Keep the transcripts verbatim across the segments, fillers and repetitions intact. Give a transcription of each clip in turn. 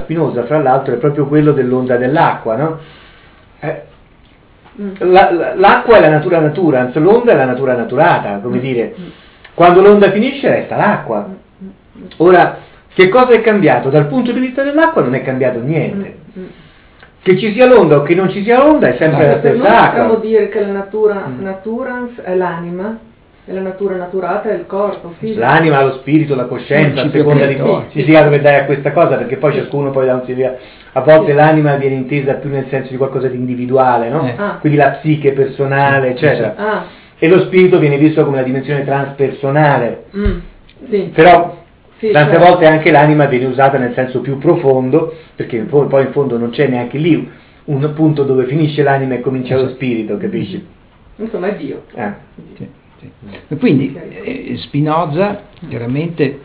Spinoza, fra l'altro, è proprio quello dell'onda dell'acqua, no? Eh, la, la, l'acqua è la natura naturans, l'onda è la natura naturata, come dire, quando l'onda finisce resta l'acqua. Ora, che cosa è cambiato? Dal punto di vista dell'acqua non è cambiato niente. Che ci sia l'onda o che non ci sia l'onda è sempre la Per noi stessa acqua. possiamo dire che la natura naturans è l'anima e la natura naturata è il corpo fisico. L'anima, lo spirito, la coscienza, a Sì, seconda di sì, che sì. significato che dai a questa cosa, perché poi ciascuno poi dà un significato. A volte Sì. l'anima viene intesa più nel senso di qualcosa di individuale, no? Eh. Ah. Quindi la psiche personale, Sì, eccetera. Ah, E lo spirito viene visto come una dimensione transpersonale. mm, sì. Però Sì, tante certo. volte anche l'anima viene usata nel senso più profondo, perché in fo- poi in fondo non c'è neanche lì un punto dove finisce l'anima e comincia lo spirito, capisci? Insomma è Dio. Eh. Sì, sì. Quindi eh, Spinoza chiaramente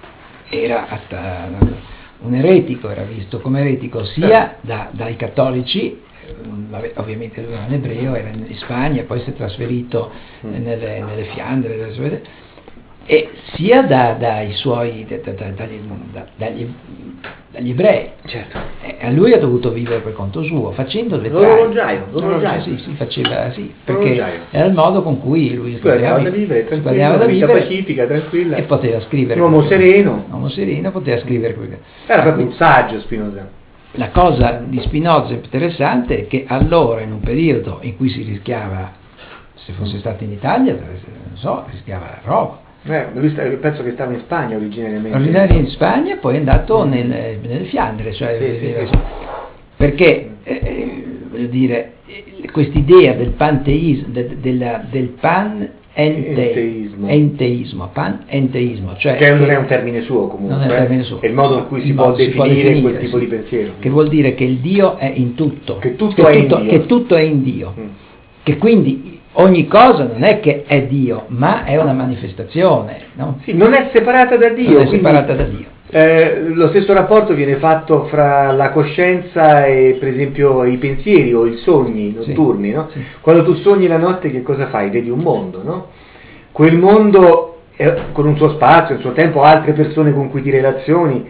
era atta- un eretico, era visto come eretico sia da- dai cattolici, eh, vabbè, ovviamente lui era un ebreo, era in Spagna, poi si è trasferito eh, nelle, nelle Fiandre, nelle- e sia da- dai suoi, da- da- da- dagli, da- dagli, dagli ebrei. Certo. E a lui ha dovuto vivere per conto suo, facendo le L'orologiaio, l'orologiaio. Sì, sì, faceva sì, perché L'orologiaio. era il modo con cui lui Si guadagnava da vi- vivere, si tranquillo, guadagnava da una vita vivere pacifica, tranquilla. e poteva scrivere. Un uomo queste- sereno. Un uomo sereno, poteva scrivere quelle- Era proprio un saggio Spinoza. La cosa di Spinoza interessante è che allora, in un periodo in cui si rischiava, se fosse stato in Italia, non so, rischiava la roba. Eh, lui sta- penso che stava in Spagna originariamente. Originario in Spagna, poi è andato nel, nelle Fiandre, cioè Sì, sì, viveva- sì. perché eh, voglio dire, eh, quest'idea del panteismo, de- della- del pan Enteismo. enteismo, pan enteismo, cioè Che non è un termine suo comunque, non è un termine suo. è il modo in cui si Il può modo si può definire definire, quel tipo sì. di pensiero. Che vuol dire che il Dio è in tutto, Che tutto è in Dio. che tutto è in Dio, Mm. che quindi ogni cosa non è che è Dio, ma è una manifestazione, no? Sì, non è separata da Dio. Non è quindi, separata da Dio. eh, lo stesso rapporto viene fatto fra la coscienza e per esempio i pensieri o i sogni Sì, notturni, no? sì. Quando tu sogni la notte che cosa fai? Vedi un mondo, no? Quel mondo è, con un suo spazio, un suo tempo, altre persone con cui ti relazioni.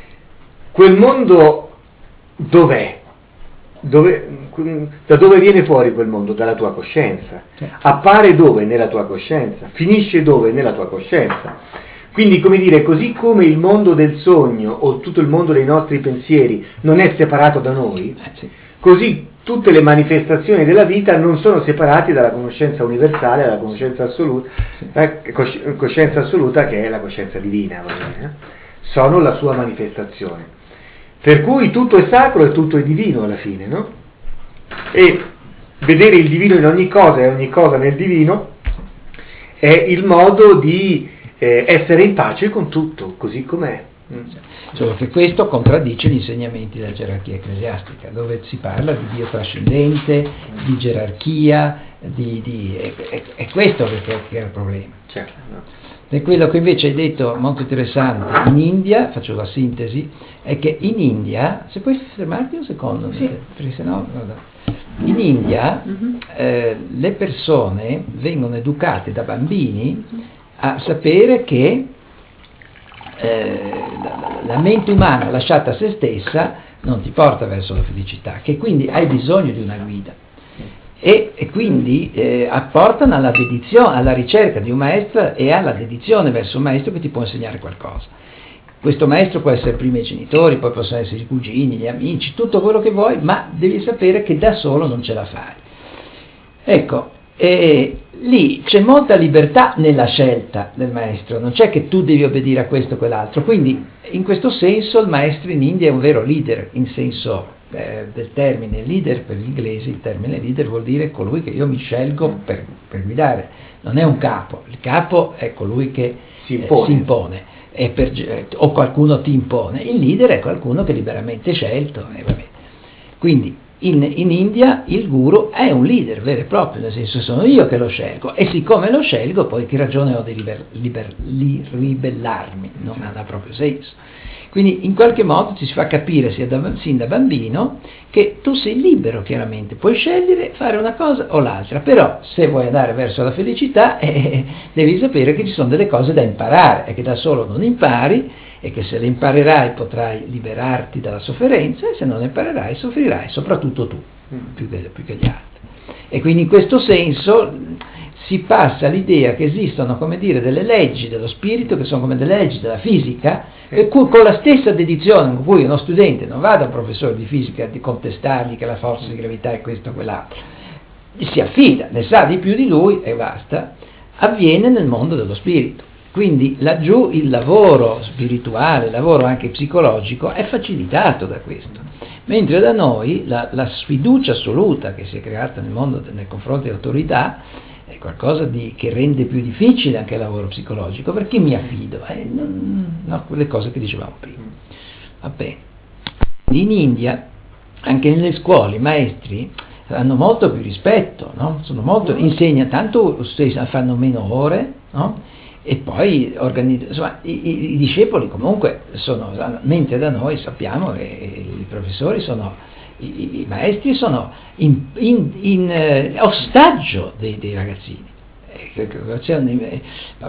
Quel mondo dov'è? Dove, da dove viene fuori quel mondo? Dalla tua coscienza. Sì. Appare dove? Nella tua coscienza. Finisce dove? Nella tua coscienza. Quindi, come dire, così come il mondo del sogno o tutto il mondo dei nostri pensieri non è separato da noi, Eh, sì. così tutte le manifestazioni della vita non sono separate dalla conoscenza universale, dalla conoscenza assoluta, eh, cosci- coscienza assoluta che è la coscienza divina, va bene, eh? Sono la sua manifestazione. Per cui tutto è sacro e tutto è divino alla fine, no? E vedere il divino in ogni cosa e ogni cosa nel divino è il modo di eh, essere in pace con tutto, così com'è. Mm. Solo che questo contraddice gli insegnamenti della gerarchia ecclesiastica, dove si parla di Dio trascendente, di gerarchia, di, di, è, è, è questo che, che è il problema. Certo, no. E quello che invece hai detto, molto interessante, in India, faccio la sintesi, è che in India, se puoi fermarti un secondo, Sì. perché sennò, guarda, in India eh, le persone vengono educate da bambini a sapere che eh, la, la mente umana lasciata a se stessa non ti porta verso la felicità, che quindi hai bisogno di una guida. E, e quindi eh, apportano alla dedizione, alla ricerca di un maestro e alla dedizione verso un maestro che ti può insegnare qualcosa. Questo maestro può essere prima i genitori, poi possono essere i cugini, gli amici, tutto quello che vuoi, ma devi sapere che da solo non ce la fai. Ecco, e lì c'è molta libertà nella scelta del maestro, non c'è che tu devi obbedire a questo o quell'altro, quindi in questo senso il maestro in India è un vero leader, in senso eh, del termine leader. Per gli inglesi il termine leader vuol dire colui che io mi scelgo per, per guidare, non è un capo, il capo è colui che Si impone. eh, si impone e per, eh, o qualcuno ti impone, il leader è qualcuno che è liberamente scelto, e vabbè. Quindi in, in India il guru è un leader vero e proprio, nel senso sono io che lo scelgo, e siccome lo scelgo poi che ragione ho di liber, liber, li, ribellarmi, non ha proprio senso. Quindi in qualche modo ci si fa capire sia da, sin da bambino che tu sei libero, chiaramente, puoi scegliere fare una cosa o l'altra, però se vuoi andare verso la felicità eh, devi sapere che ci sono delle cose da imparare e che da solo non impari, e che se le imparerai potrai liberarti dalla sofferenza, e se non le imparerai soffrirai, soprattutto tu, più che, più che gli altri. E quindi in questo senso si passa all'idea che esistono, come dire, delle leggi dello spirito che sono come delle leggi della fisica, e con la stessa dedizione con cui uno studente non va da un professore di fisica di contestargli che la forza di gravità è questo o quell'altro, si affida, ne sa di più di lui e basta, avviene nel mondo dello spirito. Quindi laggiù il lavoro spirituale, il lavoro anche psicologico è facilitato da questo, mentre da noi la, la sfiducia assoluta che si è creata nel mondo nei confronti dell'autorità è qualcosa di, che rende più difficile anche il lavoro psicologico, perché mi affido, eh, non, no, quelle cose che dicevamo prima. Va bene. In India, anche nelle scuole, i maestri hanno molto più rispetto, no? Sono molto, insegnano, tanto fanno meno ore, no? E poi organizz- insomma, i, i, i discepoli comunque sono, mentre da noi sappiamo che i professori sono, i, i maestri sono in, in, in eh, ostaggio dei, dei ragazzini. C'è un, eh,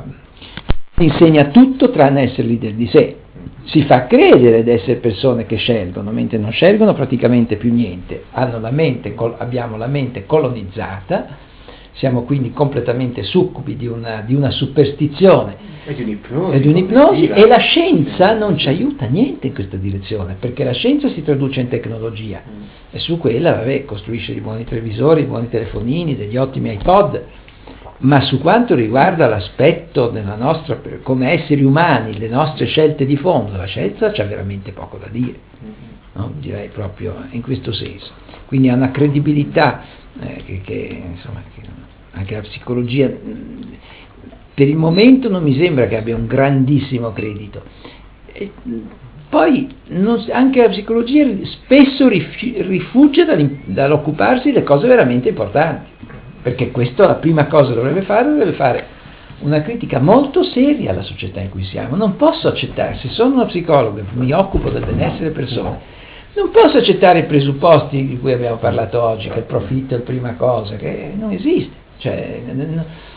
insegna tutto tranne essere leader di sé. Si fa credere di essere persone che scelgono, mentre non scelgono praticamente più niente. Hanno la mente, abbiamo la mente colonizzata, siamo quindi completamente succubi di una, di una superstizione e di un'ipnosi, e, di un'ipnosi e la scienza non ci aiuta niente in questa direzione, perché la scienza si traduce in tecnologia mm. e su quella, vabbè, costruisce dei buoni televisori, dei buoni telefonini, degli ottimi iPod, ma su quanto riguarda l'aspetto della nostra, come esseri umani, le nostre scelte di fondo, la scienza c'ha veramente poco da dire, no? Direi proprio in questo senso. Quindi ha una credibilità eh, che, che insomma che anche la psicologia per il momento non mi sembra che abbia un grandissimo credito. E poi non, anche la psicologia spesso rifugia dall'occuparsi delle cose veramente importanti, perché questo la prima cosa che dovrebbe fare, dovrebbe fare una critica molto seria alla società in cui siamo. Non posso accettare, se sono uno psicologo e mi occupo del benessere delle persone, non posso accettare i presupposti di cui abbiamo parlato oggi, che il profitto è la prima cosa, che non esiste. Cioè,